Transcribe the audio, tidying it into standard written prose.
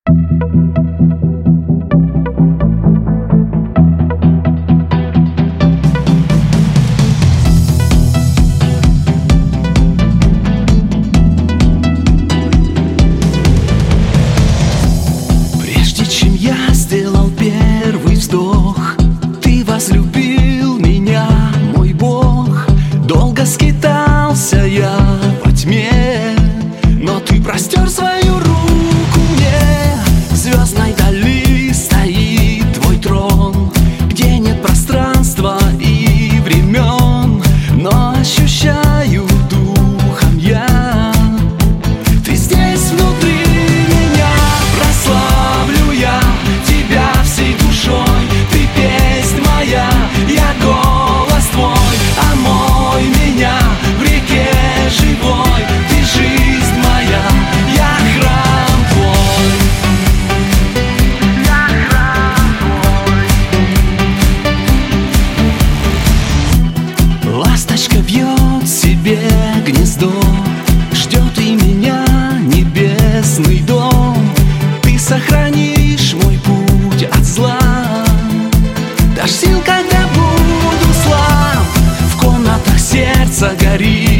Прежде чем я сделал первый вздох, ты возлюбил меня, мой Бог. Долго скитался я во тьме, но ты простер свою руку мне. В звездной дали стоит твой трон, где нет пространства и времен, но ощущаю духом я, ты здесь внутри меня. Прославлю я тебя всей душой, ты песнь моя, я голос твой. Омой меня в реке живой, ты жизнь моя, я храм твой. Я храм твой. Ласточка вьет себе гнездо, ждет и меня небесный дом. Ты сохранишь мой путь от зла, дашь сил, когда буду слаб. В комнатах сердца горит